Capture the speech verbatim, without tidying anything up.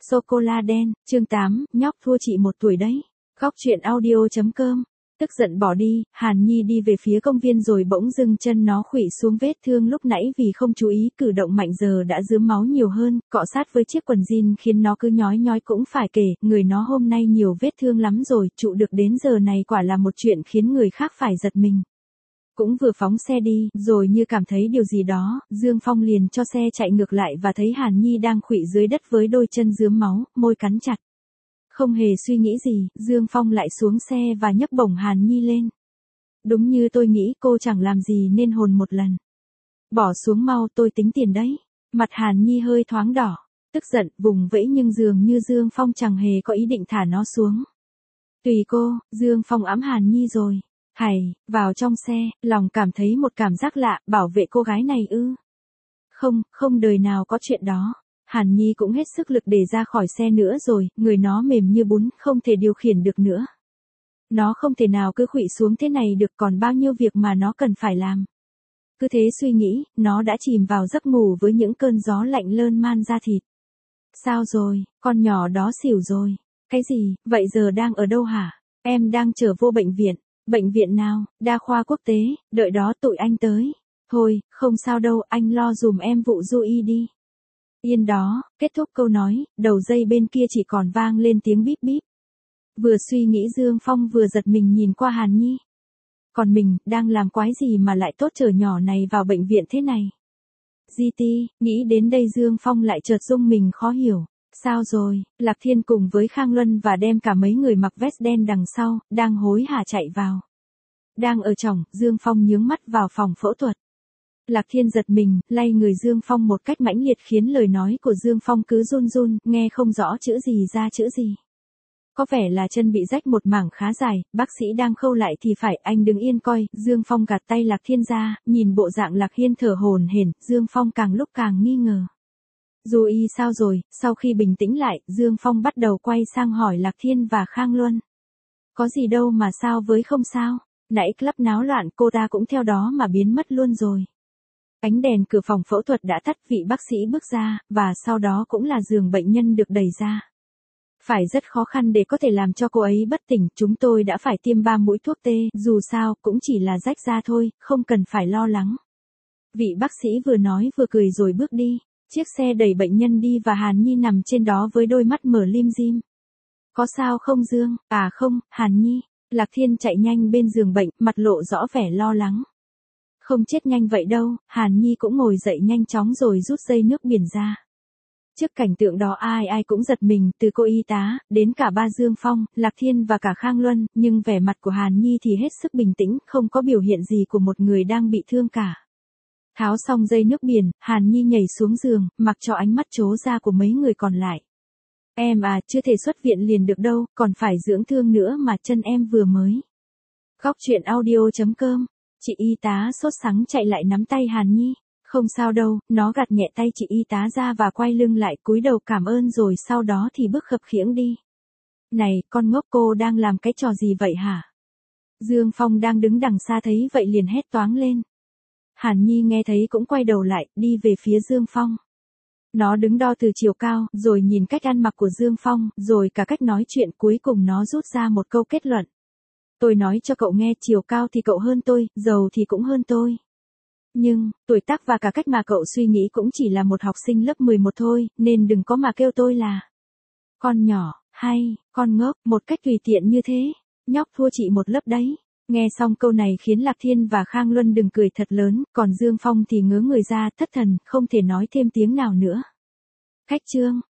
Sô-cô-la đen, chương tám, nhóc thua chị một tuổi đấy. Góc truyện audio chấm com. Tức giận bỏ đi, Hàn Nhi đi về phía công viên rồi bỗng dưng chân nó khuỵu xuống vết thương lúc nãy vì không chú ý, cử động mạnh giờ đã rướm máu nhiều hơn, cọ sát với chiếc quần jean khiến nó cứ nhói nhói cũng phải kể, người nó hôm nay nhiều vết thương lắm rồi, trụ được đến giờ này quả là một chuyện khiến người khác phải giật mình. Cũng vừa phóng xe đi, rồi như cảm thấy điều gì đó, Dương Phong liền cho xe chạy ngược lại và thấy Hàn Nhi đang khuỵu dưới đất với đôi chân rướm máu, môi cắn chặt. Không hề suy nghĩ gì, Dương Phong lại xuống xe và nhấc bổng Hàn Nhi lên. Đúng như tôi nghĩ, cô chẳng làm gì nên hồn một lần. Bỏ xuống mau, tôi tính tiền đấy. Mặt Hàn Nhi hơi thoáng đỏ, tức giận, vùng vẫy nhưng dường như Dương Phong chẳng hề có ý định thả nó xuống. Tùy cô, Dương Phong ẵm Hàn Nhi rồi. Hày, vào trong xe, lòng cảm thấy một cảm giác lạ, bảo vệ cô gái này ư. Không, không đời nào có chuyện đó. Hàn Nhi cũng hết sức lực để ra khỏi xe nữa rồi, người nó mềm như bún, không thể điều khiển được nữa. Nó không thể nào cứ khuỵu xuống thế này được, còn bao nhiêu việc mà nó cần phải làm. Cứ thế suy nghĩ, nó đã chìm vào giấc ngủ với những cơn gió lạnh lơn man da thịt. Sao rồi, con nhỏ đó xỉu rồi. Cái gì, vậy giờ đang ở đâu hả? Em đang trở vô bệnh viện. Bệnh viện nào? Đa khoa quốc tế, đợi đó tụi anh tới. Thôi, không sao đâu, anh lo dùm em vụ du y đi. Yên đó, kết thúc câu nói, đầu dây bên kia chỉ còn vang lên tiếng bíp bíp. Vừa suy nghĩ Dương Phong vừa giật mình nhìn qua Hàn Nhi. Còn mình, đang làm quái gì mà lại tốt chở nhỏ này vào bệnh viện thế này? giê tê, nghĩ đến đây Dương Phong lại chợt rung mình khó hiểu. Sao rồi? Lạc Thiên cùng với Khang Luân và đem cả mấy người mặc vest đen đằng sau, đang hối hả chạy vào. Đang ở trỏng, Dương Phong nhướng mắt vào phòng phẫu thuật. Lạc Thiên giật mình, lay người Dương Phong một cách mãnh liệt khiến lời nói của Dương Phong cứ run run, nghe không rõ chữ gì ra chữ gì. Có vẻ là chân bị rách một mảng khá dài, bác sĩ đang khâu lại thì phải, anh đứng yên coi. Dương Phong gạt tay Lạc Thiên ra, nhìn bộ dạng Lạc Thiên thở hổn hển, Dương Phong càng lúc càng nghi ngờ. Du y sao rồi? Sau khi bình tĩnh lại, Dương Phong bắt đầu quay sang hỏi Lạc Thiên và Khang Luân. Có gì đâu mà sao với không sao, nãy club náo loạn cô ta cũng theo đó mà biến mất luôn rồi. Ánh đèn cửa phòng phẫu thuật đã tắt, vị bác sĩ bước ra, và sau đó cũng là giường bệnh nhân được đẩy ra. Phải rất khó khăn để có thể làm cho cô ấy bất tỉnh, chúng tôi đã phải tiêm ba mũi thuốc tê, dù sao cũng chỉ là rách da thôi, không cần phải lo lắng. Vị bác sĩ vừa nói vừa cười rồi bước đi. Chiếc xe đẩy bệnh nhân đi và Hàn Nhi nằm trên đó với đôi mắt mở lim dim. Có sao không Dương? À không, Hàn Nhi. Lạc Thiên chạy nhanh bên giường bệnh, mặt lộ rõ vẻ lo lắng. Không chết nhanh vậy đâu, Hàn Nhi cũng ngồi dậy nhanh chóng rồi rút dây nước biển ra. Trước cảnh tượng đó ai ai cũng giật mình, từ cô y tá, đến cả ba Dương Phong, Lạc Thiên và cả Khang Luân, nhưng vẻ mặt của Hàn Nhi thì hết sức bình tĩnh, không có biểu hiện gì của một người đang bị thương cả. Tháo xong dây nước biển, Hàn Nhi nhảy xuống giường, mặc cho ánh mắt trố ra của mấy người còn lại. Em à, chưa thể xuất viện liền được đâu, còn phải dưỡng thương nữa mà, chân em vừa mới. Góc truyện audio chấm com. Chị y tá sốt sắng chạy lại nắm tay Hàn Nhi. Không sao đâu, nó gạt nhẹ tay chị y tá ra và quay lưng lại cúi đầu cảm ơn rồi sau đó thì bước khập khiễng đi. Này, con ngốc, cô đang làm cái trò gì vậy hả? Dương Phong đang đứng đằng xa thấy vậy liền hét toáng lên. Hàn Nhi nghe thấy cũng quay đầu lại, đi về phía Dương Phong. Nó đứng đo từ chiều cao, rồi nhìn cách ăn mặc của Dương Phong, rồi cả cách nói chuyện, cuối cùng nó rút ra một câu kết luận. Tôi nói cho cậu nghe, chiều cao thì cậu hơn tôi, giàu thì cũng hơn tôi. Nhưng, tuổi tác và cả cách mà cậu suy nghĩ cũng chỉ là một học sinh lớp mười một thôi, nên đừng có mà kêu tôi là con nhỏ, hay, con ngốc, một cách tùy tiện như thế. Nhóc thua chị một lớp đấy. Nghe xong câu này khiến Lạc Thiên và Khang Luân đừng cười thật lớn, còn Dương Phong thì ngớ người ra, thất thần, không thể nói thêm tiếng nào nữa. Khách trương,